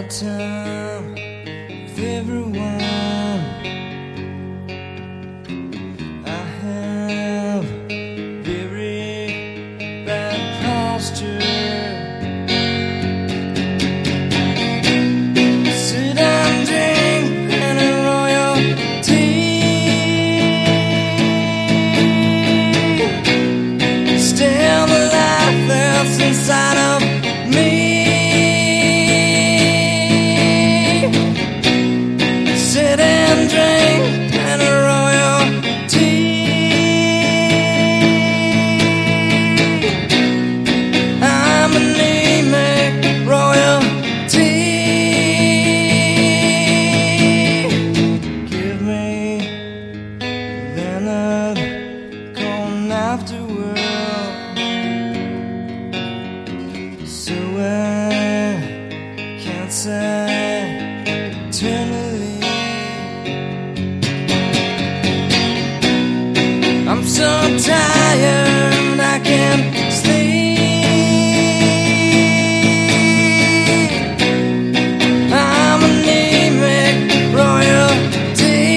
time with everyone. I have very bad posture. Sit and drink and royal tea. Still the life that's inside of me. Sit and drink and royal tea. I'm anemic royalty. Give me Leonard Cohen afterward, so I can't say eternally. I'm so tired I can't sleep. I'm anemic royalty.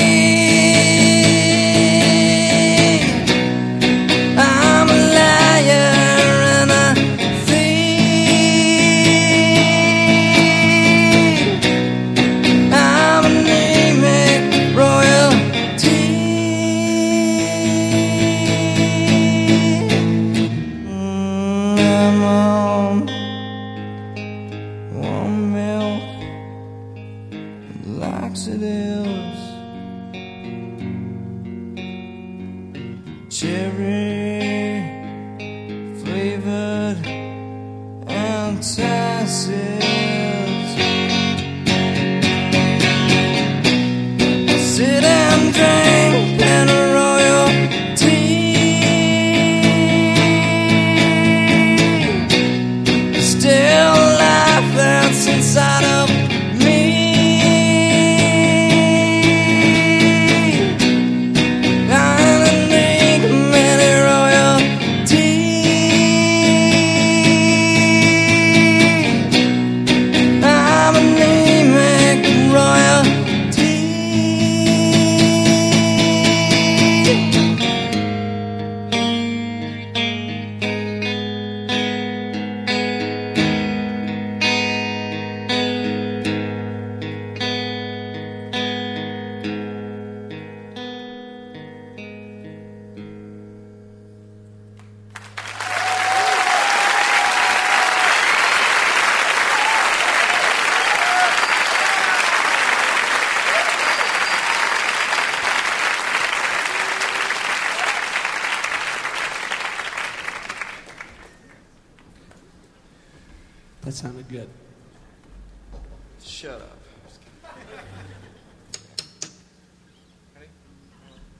I'm a liar and a thief. I'm anemic royalty. I'm on warm milk, laxatives, cherry flavored antacids. Sit and drink and royal tea. Still life that's inside of me. I'm anemic royalty. I'm anemic royalty. That sounded good. Shut up.